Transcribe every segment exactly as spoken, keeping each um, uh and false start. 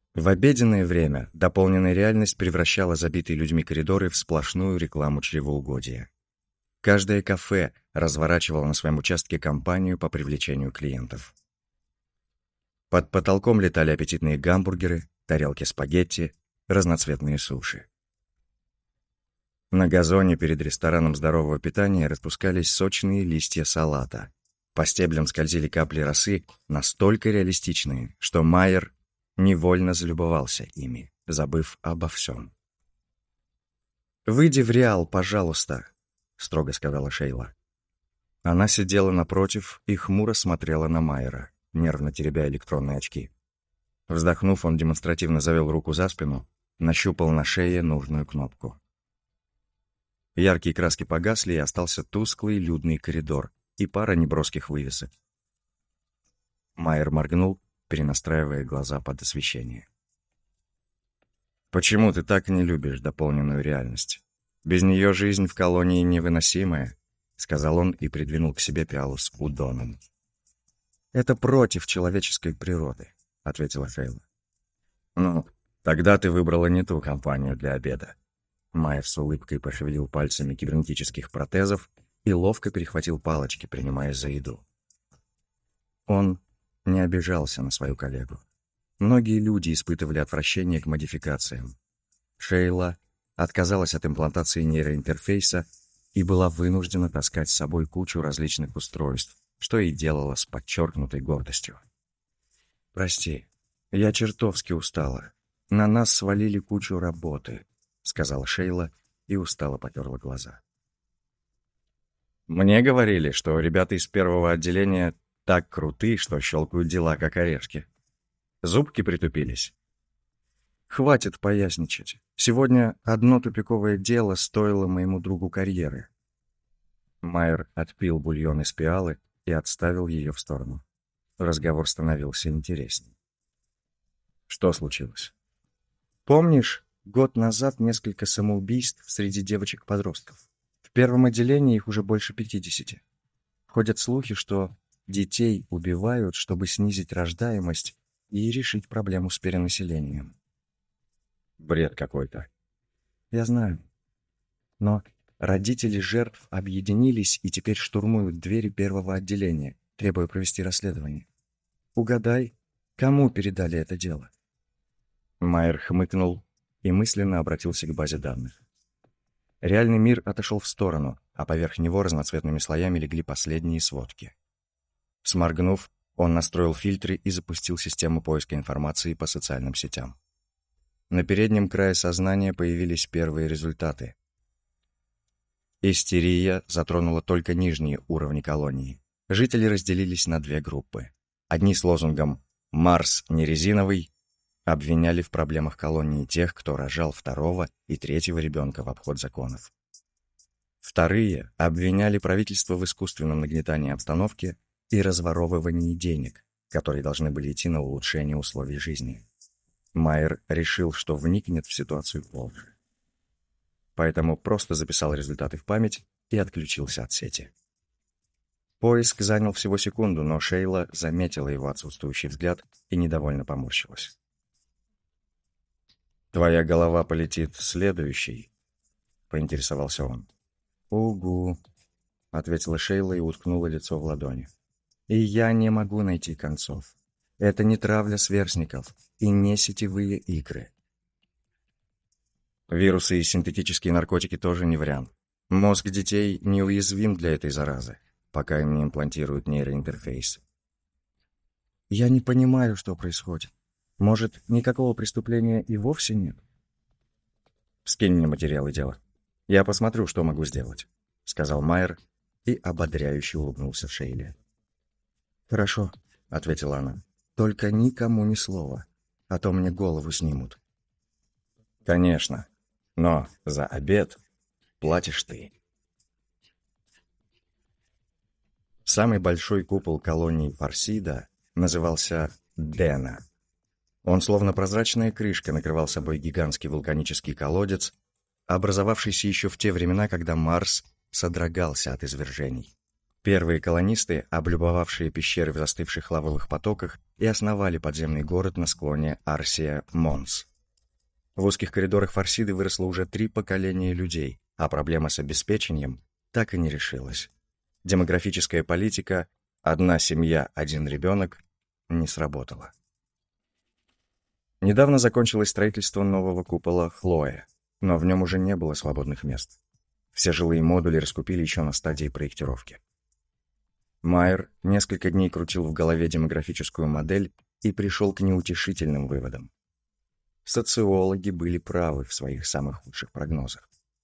В обеденное время дополненная реальность превращала забитые людьми коридоры в сплошную рекламу чревоугодия. Каждое кафе разворачивало на своем участке кампанию по привлечению клиентов. Под потолком летали аппетитные гамбургеры, тарелки спагетти, разноцветные суши. На газоне перед рестораном здорового питания распускались сочные листья салата. По стеблям скользили капли росы, настолько реалистичные, что Майер невольно залюбовался ими, забыв обо всем. «Выйди в Реал, пожалуйста», — строго сказала Шейла. Она сидела напротив и хмуро смотрела на Майера, нервно теребя электронные очки. Вздохнув, он демонстративно завел руку за спину, нащупал на шее нужную кнопку. Яркие краски погасли, и остался тусклый людный коридор и пара неброских вывесок. Майер моргнул, перенастраивая глаза под освещение. «Почему ты так не любишь дополненную реальность? Без нее жизнь в колонии невыносимая», — сказал он и придвинул к себе пиалу с удоном. «Это против человеческой природы», — ответила Шейла. «Ну, тогда ты выбрала не ту компанию для обеда». Майер с улыбкой пошевелил пальцами кибернетических протезов и ловко перехватил палочки, принимая за еду. Он не обижался на свою коллегу. Многие люди испытывали отвращение к модификациям. Шейла отказалась от имплантации нейроинтерфейса и была вынуждена таскать с собой кучу различных устройств, что и делала с подчеркнутой гордостью. «Прости, я чертовски устала. На нас свалили кучу работы», — сказала Шейла и устало потерла глаза. «Мне говорили, что ребята из первого отделения так круты, что щелкают дела, как орешки. Зубки притупились». «Хватит поясничать. Сегодня одно тупиковое дело стоило моему другу карьеры». Майер отпил бульон из пиалы и отставил ее в сторону. Разговор становился интересней. «Что случилось?» «Помнишь, год назад несколько самоубийств среди девочек-подростков? В первом отделении их уже больше пятидесяти. Ходят слухи, что детей убивают, чтобы снизить рождаемость и решить проблему с перенаселением». «Бред какой-то». «Я знаю. Но родители жертв объединились и теперь штурмуют двери первого отделения, требуя провести расследование. Угадай, кому передали это дело?» Майер хмыкнул и мысленно обратился к базе данных. Реальный мир отошел в сторону, а поверх него разноцветными слоями легли последние сводки. Сморгнув, он настроил фильтры и запустил систему поиска информации по социальным сетям. На переднем крае сознания появились первые результаты. Истерия затронула только нижние уровни колонии. Жители разделились на две группы. Одни с лозунгом «Марс не резиновый» обвиняли в проблемах колонии тех, кто рожал второго и третьего ребенка в обход законов. Вторые обвиняли правительство в искусственном нагнетании обстановки и разворовывании денег, которые должны были идти на улучшение условий жизни. Майер решил, что вникнет в ситуацию позже. Поэтому просто записал результаты в память и отключился от сети. Поиск занял всего секунду, но Шейла заметила его отсутствующий взгляд и недовольно поморщилась. «Твоя голова полетит следующий?» — поинтересовался он. «Угу», — ответила Шейла и уткнула лицо в ладони. «И я не могу найти концов. Это не травля сверстников и не сетевые игры». Вирусы и синтетические наркотики тоже не вариант. Мозг детей неуязвим для этой заразы, пока им не имплантируют нейроинтерфейс. «Я не понимаю, что происходит. Может, никакого преступления и вовсе нет?» «Скинь мне материалы дела. Я посмотрю, что могу сделать», — сказал Майер и ободряюще улыбнулся Шейле. «Хорошо», — ответила она. «Только никому ни слова, а то мне голову снимут». «Конечно, но за обед платишь ты». Самый большой купол колонии Фарсида назывался Дена. Он, словно прозрачная крышка, накрывал собой гигантский вулканический колодец, образовавшийся еще в те времена, когда Марс содрогался от извержений. Первые колонисты, облюбовавшие пещеры в застывших лавовых потоках, и основали подземный город на склоне Арсия-Монс. В узких коридорах Фарсиды выросло уже три поколения людей, а проблема с обеспечением так и не решилась. Демографическая политика «одна семья, один ребенок» не сработала. Недавно закончилось строительство нового купола Хлоя, но в нем уже не было свободных мест. Все жилые модули раскупили еще на стадии проектировки. Майер несколько дней крутил в голове демографическую модель и пришел к неутешительным выводам. Социологи были правы в своих самых худших прогнозах.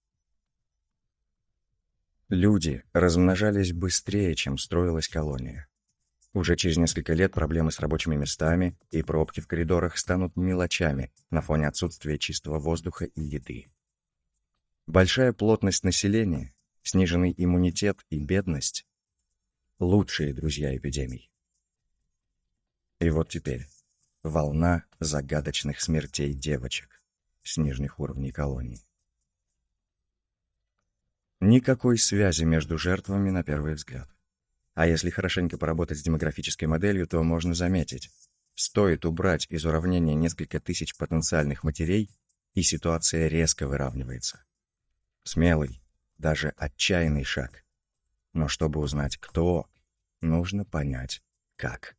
Люди размножались быстрее, чем строилась колония. Уже через несколько лет проблемы с рабочими местами и пробки в коридорах станут мелочами на фоне отсутствия чистого воздуха и еды. Большая плотность населения, сниженный иммунитет и бедность — лучшие друзья эпидемий. И вот теперь волна загадочных смертей девочек с нижних уровней колонии. Никакой связи между жертвами на первый взгляд. А если хорошенько поработать с демографической моделью, то можно заметить, стоит убрать из уравнения несколько тысяч потенциальных матерей, и ситуация резко выравнивается. Смелый, даже отчаянный шаг. Но чтобы узнать, кто, нужно понять, как.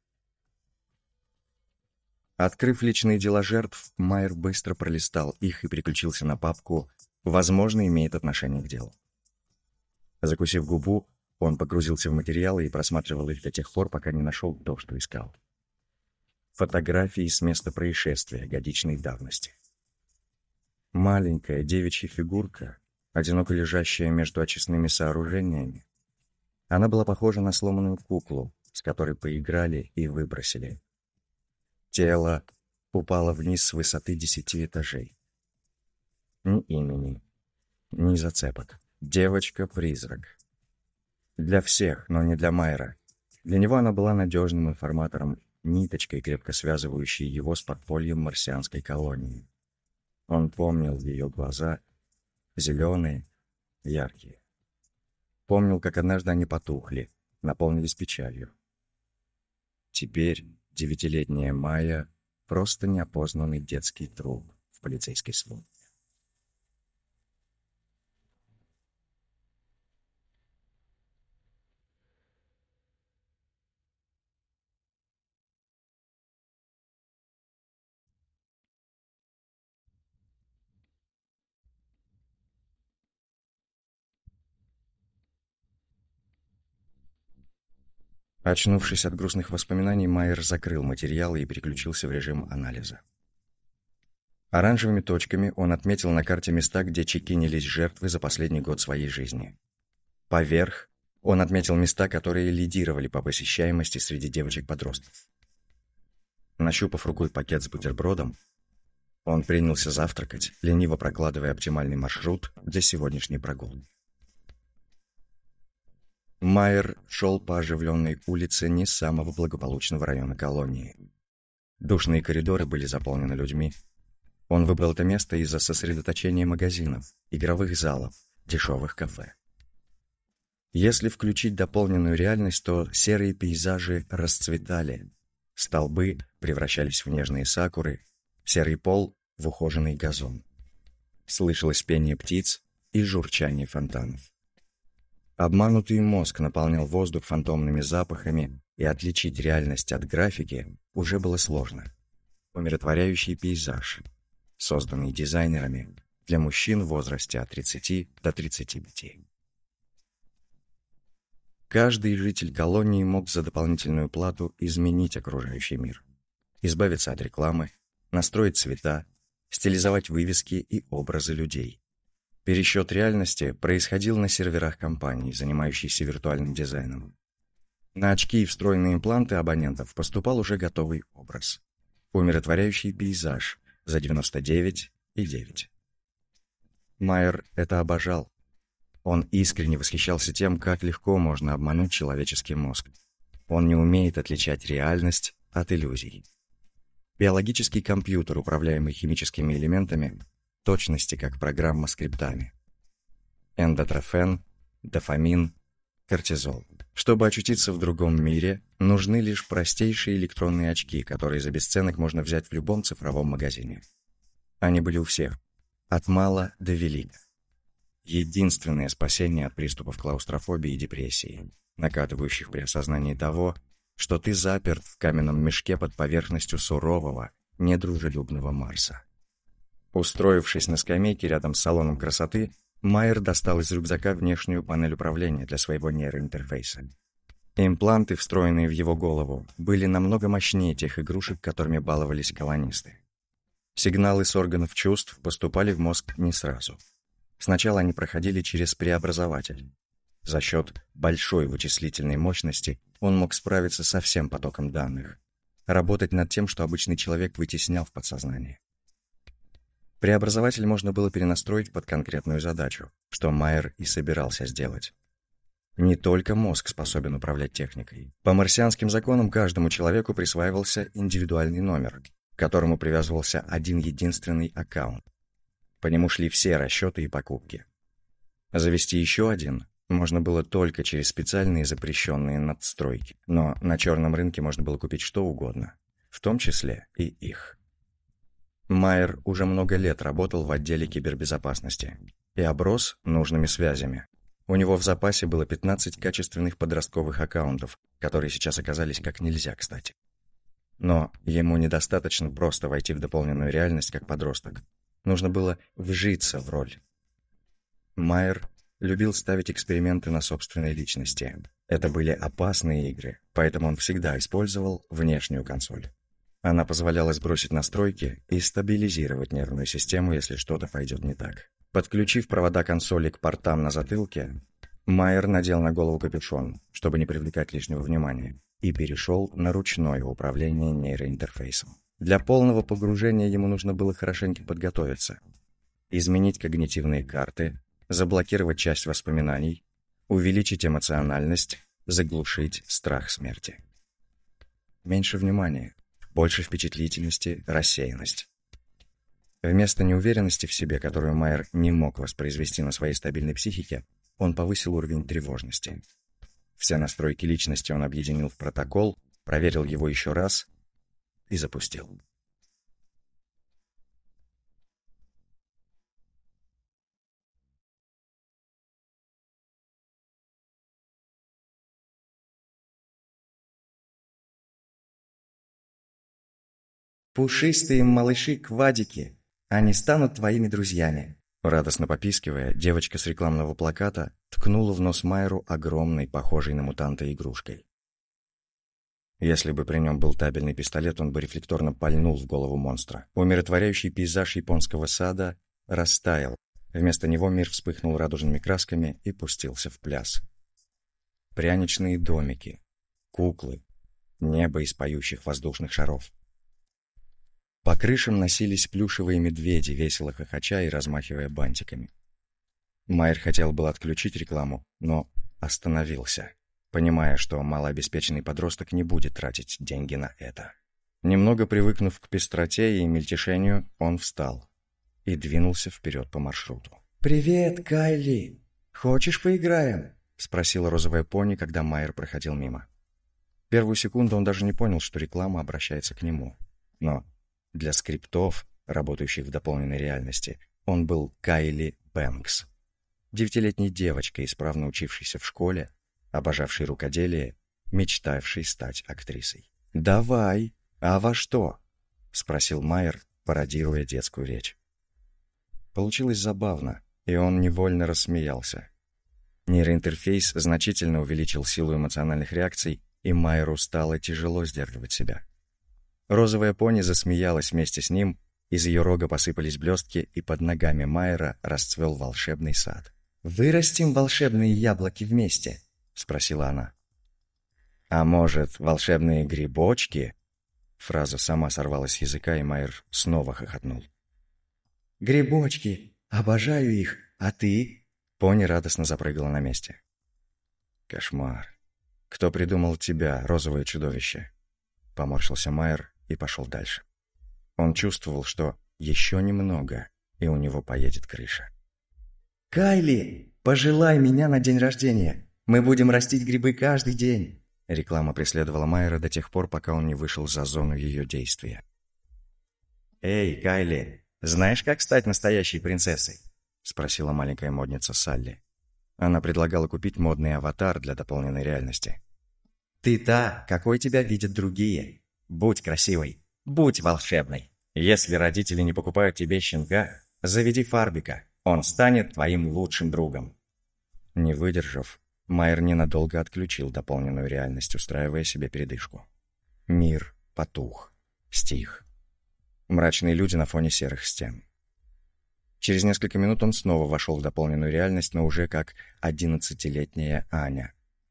Открыв личные дела жертв, Майер быстро пролистал их и переключился на папку «Возможно, имеет отношение к делу». Закусив губу, он погрузился в материалы и просматривал их до тех пор, пока не нашел то, что искал. Фотографии с места происшествия годичной давности. Маленькая девичья фигурка, одиноко лежащая между очистными сооружениями. Она была похожа на сломанную куклу, с которой поиграли и выбросили. Тело упало вниз с высоты десяти этажей. Ни имени, ни зацепок. Девочка-призрак. Для всех, но не для Майера. Для него она была надежным информатором, ниточкой, крепко связывающей его с подпольем марсианской колонии. Он помнил ее глаза, зеленые, яркие. Помнил, как однажды они потухли, наполнились печалью. Теперь девятилетняя Майя — просто неопознанный детский труп в полицейской службе. Очнувшись от грустных воспоминаний, Майер закрыл материалы и переключился в режим анализа. Оранжевыми точками он отметил на карте места, где чекинились жертвы за последний год своей жизни. Поверх он отметил места, которые лидировали по посещаемости среди девочек-подростков. Нащупав рукой пакет с бутербродом, он принялся завтракать, лениво прокладывая оптимальный маршрут для сегодняшней прогулки. Майер шел по оживленной улице не самого благополучного района колонии. Душные коридоры были заполнены людьми. Он выбрал это место из-за сосредоточения магазинов, игровых залов, дешевых кафе. Если включить дополненную реальность, то серые пейзажи расцветали. Столбы превращались в нежные сакуры, серый пол — в ухоженный газон. Слышалось пение птиц и журчание фонтанов. Обманутый мозг наполнял воздух фантомными запахами, и отличить реальность от графики уже было сложно. Умиротворяющий пейзаж, созданный дизайнерами для мужчин в возрасте от тридцати до тридцати пяти. Каждый житель колонии мог за дополнительную плату изменить окружающий мир, избавиться от рекламы, настроить цвета, стилизовать вывески и образы людей. Пересчет реальности происходил на серверах компании, занимающейся виртуальным дизайном. На очки и встроенные импланты абонентов поступал уже готовый образ. Умиротворяющий пейзаж за девяносто девять и девять. Майер это обожал. Он искренне восхищался тем, как легко можно обмануть человеческий мозг. Он не умеет отличать реальность от иллюзий. Биологический компьютер, управляемый химическими элементами, точности как программа скриптами. Эндотрофен, дофамин, кортизол. Чтобы очутиться в другом мире, нужны лишь простейшие электронные очки, которые за бесценок можно взять в любом цифровом магазине. Они были у всех, от мала до велика. Единственное спасение от приступов клаустрофобии и депрессии, накатывающих при осознании того, что ты заперт в каменном мешке под поверхностью сурового, недружелюбного Марса. Устроившись на скамейке рядом с салоном красоты, Майер достал из рюкзака внешнюю панель управления для своего нейроинтерфейса. Импланты, встроенные в его голову, были намного мощнее тех игрушек, которыми баловались колонисты. Сигналы с органов чувств поступали в мозг не сразу. Сначала они проходили через преобразователь. За счет большой вычислительной мощности он мог справиться со всем потоком данных, работать над тем, что обычный человек вытеснял в подсознании. Преобразователь можно было перенастроить под конкретную задачу, что Майер и собирался сделать. Не только мозг способен управлять техникой. По марсианским законам каждому человеку присваивался индивидуальный номер, к которому привязывался один единственный аккаунт. По нему шли все расчеты и покупки. Завести еще один можно было только через специальные запрещенные надстройки, но на черном рынке можно было купить что угодно, в том числе и их. Майер уже много лет работал в отделе кибербезопасности и оброс нужными связями. У него в запасе было пятнадцать качественных подростковых аккаунтов, которые сейчас оказались как нельзя кстати. Но ему недостаточно просто войти в дополненную реальность как подросток. Нужно было вжиться в роль. Майер любил ставить эксперименты на собственной личности. Это были опасные игры, поэтому он всегда использовал внешнюю консоль. Она позволяла сбросить настройки и стабилизировать нервную систему, если что-то пойдет не так. Подключив провода консоли к портам на затылке, Майер надел на голову капюшон, чтобы не привлекать лишнего внимания, и перешел на ручное управление нейроинтерфейсом. Для полного погружения ему нужно было хорошенько подготовиться, изменить когнитивные карты, заблокировать часть воспоминаний, увеличить эмоциональность, заглушить страх смерти. Меньше внимания, больше впечатлительности, рассеянность. Вместо неуверенности в себе, которую Майер не мог воспроизвести на своей стабильной психике, он повысил уровень тревожности. Все настройки личности он объединил в протокол, проверил его еще раз и запустил. Пушистые малыши-квадики, они станут твоими друзьями. Радостно попискивая, девочка с рекламного плаката ткнула в нос Майеру огромной, похожей на мутанта игрушкой. Если бы при нем был табельный пистолет, он бы рефлекторно пальнул в голову монстра. Умиротворяющий пейзаж японского сада растаял. Вместо него мир вспыхнул радужными красками и пустился в пляс. Пряничные домики, куклы, небо из поющих воздушных шаров. По крышам носились плюшевые медведи, весело хохоча и размахивая бантиками. Майер хотел было отключить рекламу, но остановился, понимая, что малообеспеченный подросток не будет тратить деньги на это. Немного привыкнув к пестроте и мельтешению, он встал и двинулся вперед по маршруту. «Привет, Кайли! Хочешь поиграем?» — спросила розовая пони, когда Майер проходил мимо. Первую секунду он даже не понял, что реклама обращается к нему. Но для скриптов, работающих в дополненной реальности, он был Кайли Бэнкс. Девятилетней девочкой, исправно учившейся в школе, обожавшей рукоделие, мечтавшей стать актрисой. «Давай, а во что?» — спросил Майер, пародируя детскую речь. Получилось забавно, и он невольно рассмеялся. Нейроинтерфейс значительно увеличил силу эмоциональных реакций, и Майеру стало тяжело сдерживать себя. Розовая пони засмеялась вместе с ним, из ее рога посыпались блестки, и под ногами Майера расцвел волшебный сад. «Вырастим волшебные яблоки вместе?» — спросила она. «А может, волшебные грибочки?» Фраза сама сорвалась с языка, и Майер снова хохотнул. «Грибочки! Обожаю их! А ты?» Пони радостно запрыгала на месте. «Кошмар! Кто придумал тебя, розовое чудовище?» Поморщился Майер и пошел дальше. Он чувствовал, что еще немного, и у него поедет крыша. «Кайли, пожелай меня на день рождения! Мы будем растить грибы каждый день. Реклама преследовала Майера до тех пор, пока он не вышел за зону ее действия. «Эй, Кайли, знаешь, как стать настоящей принцессой?» — спросила маленькая модница Салли. Она предлагала купить модный аватар для дополненной реальности. «Ты та, какой тебя видят другие. Будь красивой, будь волшебной. Если родители не покупают тебе щенка, заведи Фарбика, он станет твоим лучшим другом». Не выдержав, Майер ненадолго отключил дополненную реальность, устраивая себе передышку. Мир потух, стих. Мрачные люди на фоне серых стен. Через несколько минут он снова вошел в дополненную реальность, но уже как одиннадцатилетняя Аня.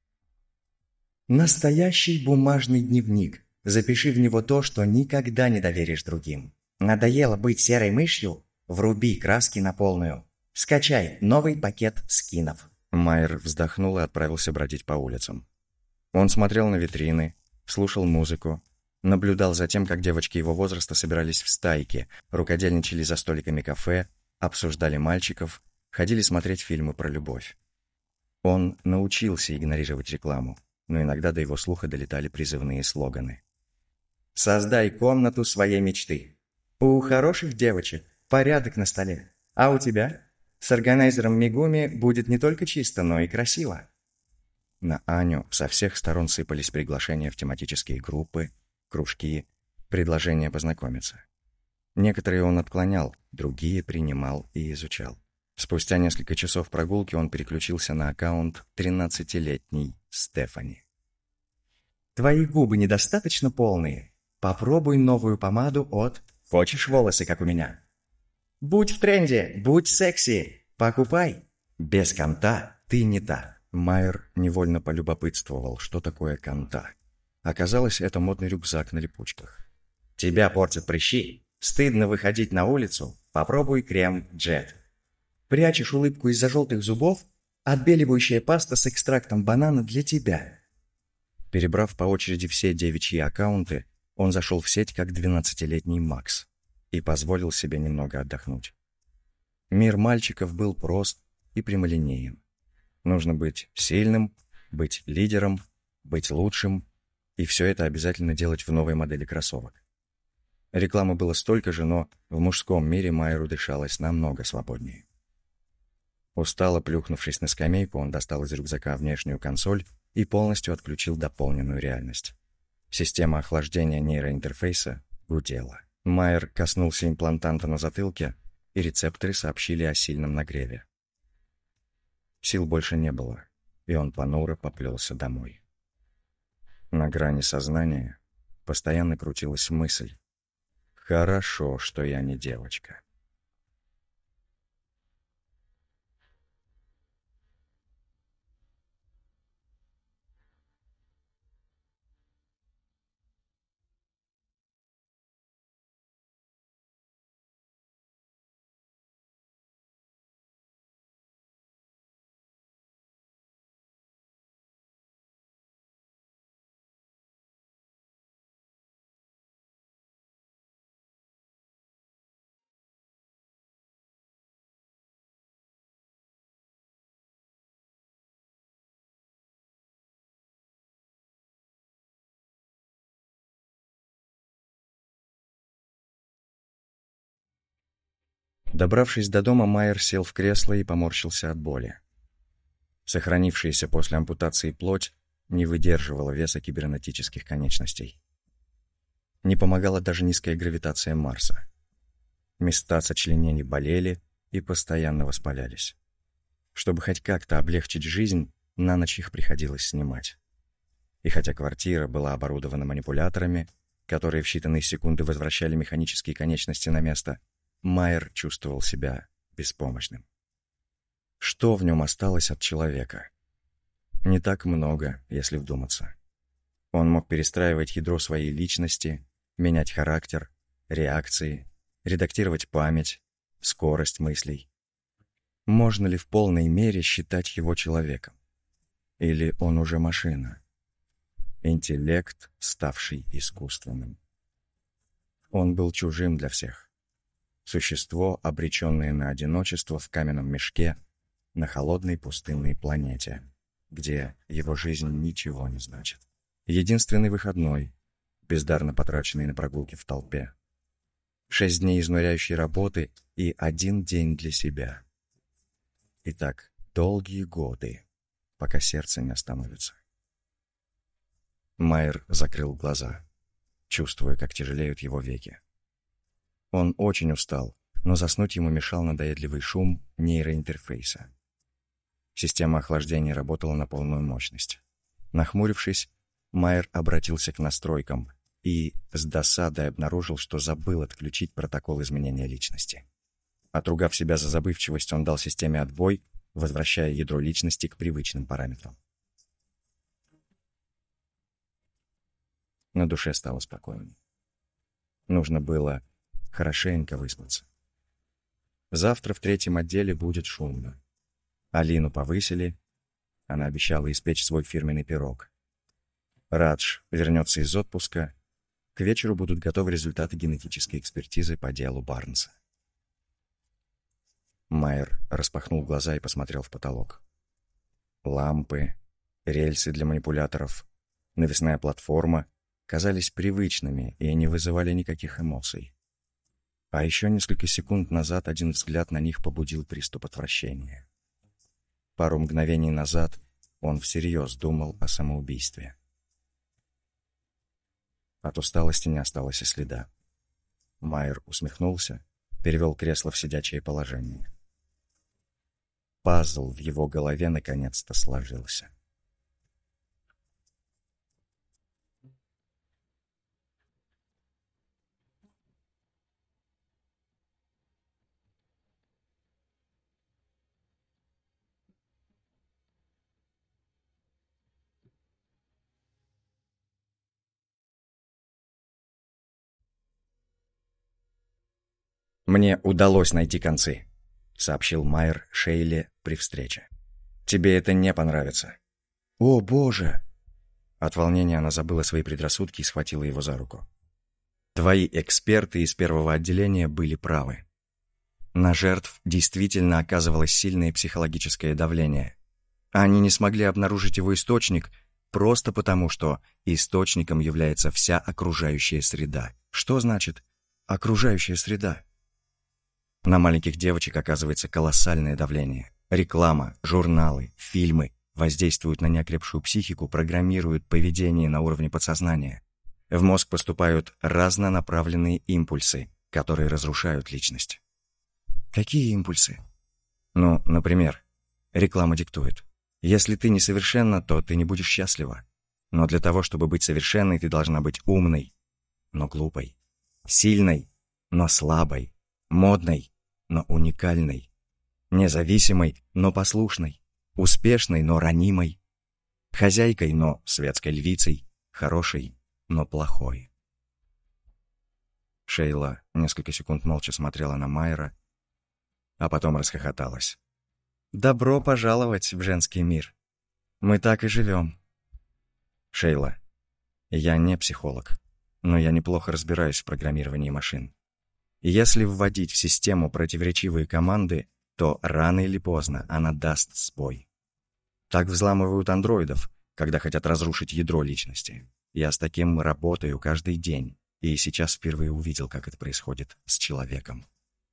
«Настоящий бумажный дневник. Запиши в него то, что никогда не доверишь другим. Надоело быть серой мышью? Вруби краски на полную. Скачай новый пакет скинов». Майер вздохнул и отправился бродить по улицам. Он смотрел на витрины, слушал музыку, наблюдал за тем, как девочки его возраста собирались в стайки, рукодельничали за столиками кафе, обсуждали мальчиков, ходили смотреть фильмы про любовь. Он научился игнорировать рекламу, но иногда до его слуха долетали призывные слоганы. «Создай комнату своей мечты. У хороших девочек порядок на столе, а у тебя? С органайзером Мегуми будет не только чисто, но и красиво». На Аню со всех сторон сыпались приглашения в тематические группы, кружки, предложения познакомиться. Некоторые он отклонял, другие принимал и изучал. Спустя несколько часов прогулки он переключился на аккаунт тринадцатилетней Стефани. «Твои губы недостаточно полные? Попробуй новую помаду от «Хочешь волосы, как у меня?» Будь в тренде, будь секси, покупай. Без конта ты не та». Майер невольно полюбопытствовал, что такое конта. Оказалось, это модный рюкзак на липучках. «Тебя портят прыщи? Стыдно выходить на улицу? Попробуй крем Джет. Прячешь улыбку из-за желтых зубов? Отбеливающая паста с экстрактом банана для тебя». Перебрав по очереди все девичьи аккаунты, он зашел в сеть как двенадцатилетний Макс и позволил себе немного отдохнуть. Мир мальчиков был прост и прямолинеен. Нужно быть сильным, быть лидером, быть лучшим, и все это обязательно делать в новой модели кроссовок. Рекламы было столько же, но в мужском мире Майеру дышалось намного свободнее. Устало плюхнувшись на скамейку, он достал из рюкзака внешнюю консоль и полностью отключил дополненную реальность. Система охлаждения нейроинтерфейса гудела. Майер коснулся имплантанта на затылке, и рецепторы сообщили о сильном нагреве. Сил больше не было, и он понуро поплелся домой. На грани сознания постоянно крутилась мысль: «Хорошо, что я не девочка». Добравшись до дома, Майер сел в кресло и поморщился от боли. Сохранившаяся после ампутации плоть не выдерживала веса кибернетических конечностей. Не помогала даже низкая гравитация Марса. Места сочленений болели и постоянно воспалялись. Чтобы хоть как-то облегчить жизнь, на ночь их приходилось снимать. И хотя квартира была оборудована манипуляторами, которые в считанные секунды возвращали механические конечности на место, Майер чувствовал себя беспомощным. Что в нем осталось от человека? Не так много, если вдуматься. Он мог перестраивать ядро своей личности, менять характер, реакции, редактировать память, скорость мыслей. Можно ли в полной мере считать его человеком? Или он уже машина? Интеллект, ставший искусственным. Он был чужим для всех. Существо, обреченное на одиночество в каменном мешке на холодной пустынной планете. где его жизнь ничего не значит. Единственный выходной, бездарно потраченный на прогулки в толпе. Шесть дней изнуряющей работы и один день для себя. И так долгие годы, пока сердце не остановится. Майер закрыл глаза, чувствуя, как тяжелеют его веки. Он очень устал, но заснуть ему мешал надоедливый шум нейроинтерфейса. Система охлаждения работала на полную мощность. Нахмурившись, Майер обратился к настройкам и с досадой обнаружил, что забыл отключить протокол изменения личности. Отругав себя за забывчивость, он дал системе отбой, возвращая ядро личности к привычным параметрам. На душе стало спокойнее. Нужно было хорошенько выспаться. Завтра в третьем отделе будет шумно. Алину повысили, она обещала испечь свой фирменный пирог. Радж вернется из отпуска, к вечеру будут готовы результаты генетической экспертизы по делу Барнса. Майер распахнул глаза и посмотрел в потолок. Лампы, рельсы для манипуляторов, навесная платформа казались привычными и не вызывали никаких эмоций. А еще несколько секунд назад один взгляд на них побудил приступ отвращения. Пару мгновений назад он всерьез думал о самоубийстве. От усталости не осталось и следа. Майер усмехнулся, перевел кресло в сидячее положение. Пазл в его голове наконец-то сложился. «Мне удалось найти концы», — сообщил Майер Шейле при встрече. «Тебе это не понравится». «О, Боже!» От волнения она забыла свои предрассудки и схватила его за руку. «Твои эксперты из первого отделения были правы. На жертв действительно оказывалось сильное психологическое давление. Они не смогли обнаружить его источник просто потому, что источником является вся окружающая среда». «Что значит окружающая среда?» На маленьких девочек оказывается колоссальное давление. Реклама, журналы, фильмы воздействуют на неокрепшую психику, программируют поведение на уровне подсознания. В мозг поступают разнонаправленные импульсы, которые разрушают личность. Какие импульсы? Ну, например, реклама диктует: если ты несовершенна, то ты не будешь счастлива. Но для того, чтобы быть совершенной, ты должна быть умной, но глупой, сильной, но слабой, модной, но уникальной, независимой, но послушной, успешной, но ранимой, хозяйкой, но светской львицей, хорошей, но плохой. Шейла несколько секунд молча смотрела на Майера, а потом расхохоталась. «Добро пожаловать в женский мир. Мы так и живем». «Шейла, я не психолог, но я неплохо разбираюсь в программировании машин. Если вводить в систему противоречивые команды, то рано или поздно она даст сбой. Так взламывают андроидов, когда хотят разрушить ядро личности. Я с таким работаю каждый день, и сейчас впервые увидел, как это происходит с человеком».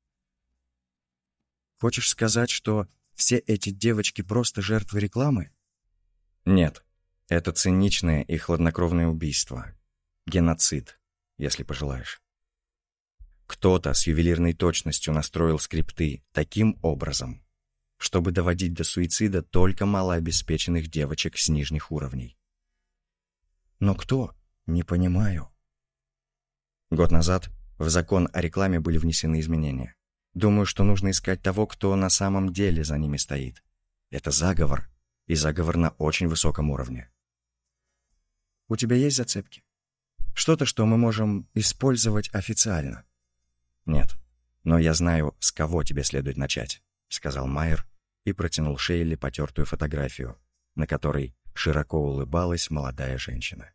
«Хочешь сказать, что все эти девочки просто жертвы рекламы?» «Нет, это циничное и хладнокровное убийство. Геноцид, если пожелаешь. Кто-то с ювелирной точностью настроил скрипты таким образом, чтобы доводить до суицида только малообеспеченных девочек с нижних уровней». «Но кто? Не понимаю». Год назад в закон о рекламе были внесены изменения. Думаю, что нужно искать того, кто на самом деле за ними стоит. Это заговор, и заговор на очень высоком уровне. «У тебя есть зацепки? Что-то, что мы можем использовать официально?» «Нет, но я знаю, с кого тебе следует начать», — сказал Майер и протянул Шейле потертую фотографию, на которой широко улыбалась молодая женщина.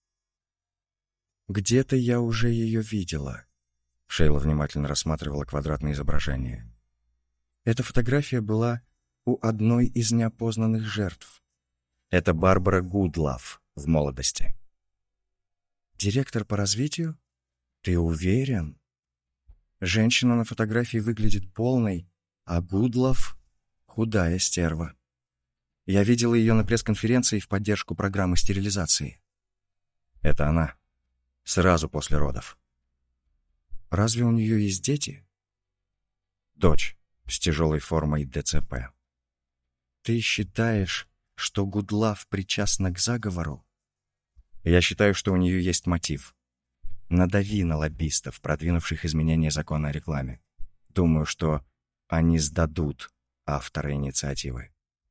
«Где-то я уже ее видела». Шейла внимательно рассматривала квадратное изображение. Эта фотография была у одной из неопознанных жертв. Это Барбара Гудлав в молодости. Директор по развитию? Ты уверен? Женщина на фотографии выглядит полной, а Гудлав — худая стерва. Я видела ее на пресс-конференции в поддержку программы стерилизации. Это она. Сразу после родов. Разве у нее есть дети? Дочь с тяжелой формой ДЦП. Ты считаешь, что Гудлав причастна к заговору? Я считаю, что у нее есть мотив. Надави на лоббистов, продвинувших изменения закона о рекламе. Думаю, что они сдадут автора инициативы.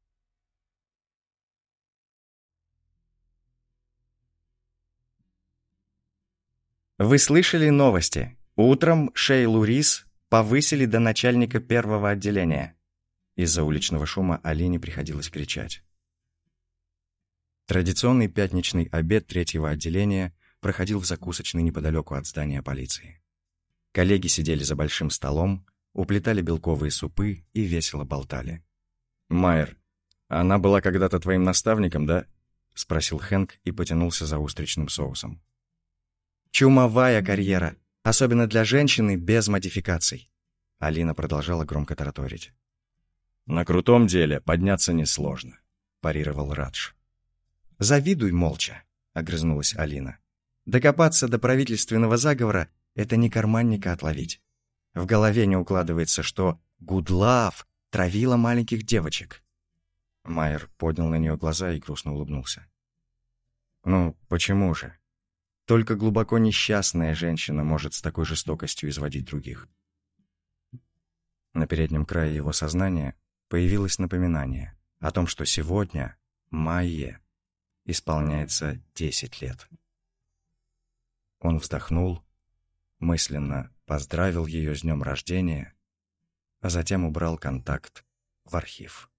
Вы слышали новости? Утром Шейлу Рис повысили до начальника первого отделения. Из-за уличного шума Алине приходилось кричать. Традиционный пятничный обед третьего отделения проходил в закусочной неподалеку от здания полиции. Коллеги сидели за большим столом, уплетали белковые супы и весело болтали. «Майер, она была когда-то твоим наставником, да?» — спросил Хэнк и потянулся за устричным соусом. «Чумовая карьера, особенно для женщины без модификаций», — Алина продолжала громко тараторить. «На крутом деле подняться несложно», — парировал Радж. «Завидуй молча», — огрызнулась Алина. «Докопаться до правительственного заговора — это не карманника отловить. В голове не укладывается, что Гудлав травила маленьких девочек». Майер поднял на нее глаза и грустно улыбнулся. «Ну, почему же? Только глубоко несчастная женщина может с такой жестокостью изводить других». На переднем крае его сознания появилось напоминание о том, что сегодня Майе исполняется десять лет. Он вздохнул, мысленно поздравил ее с днем рождения, а затем убрал контакт в архив.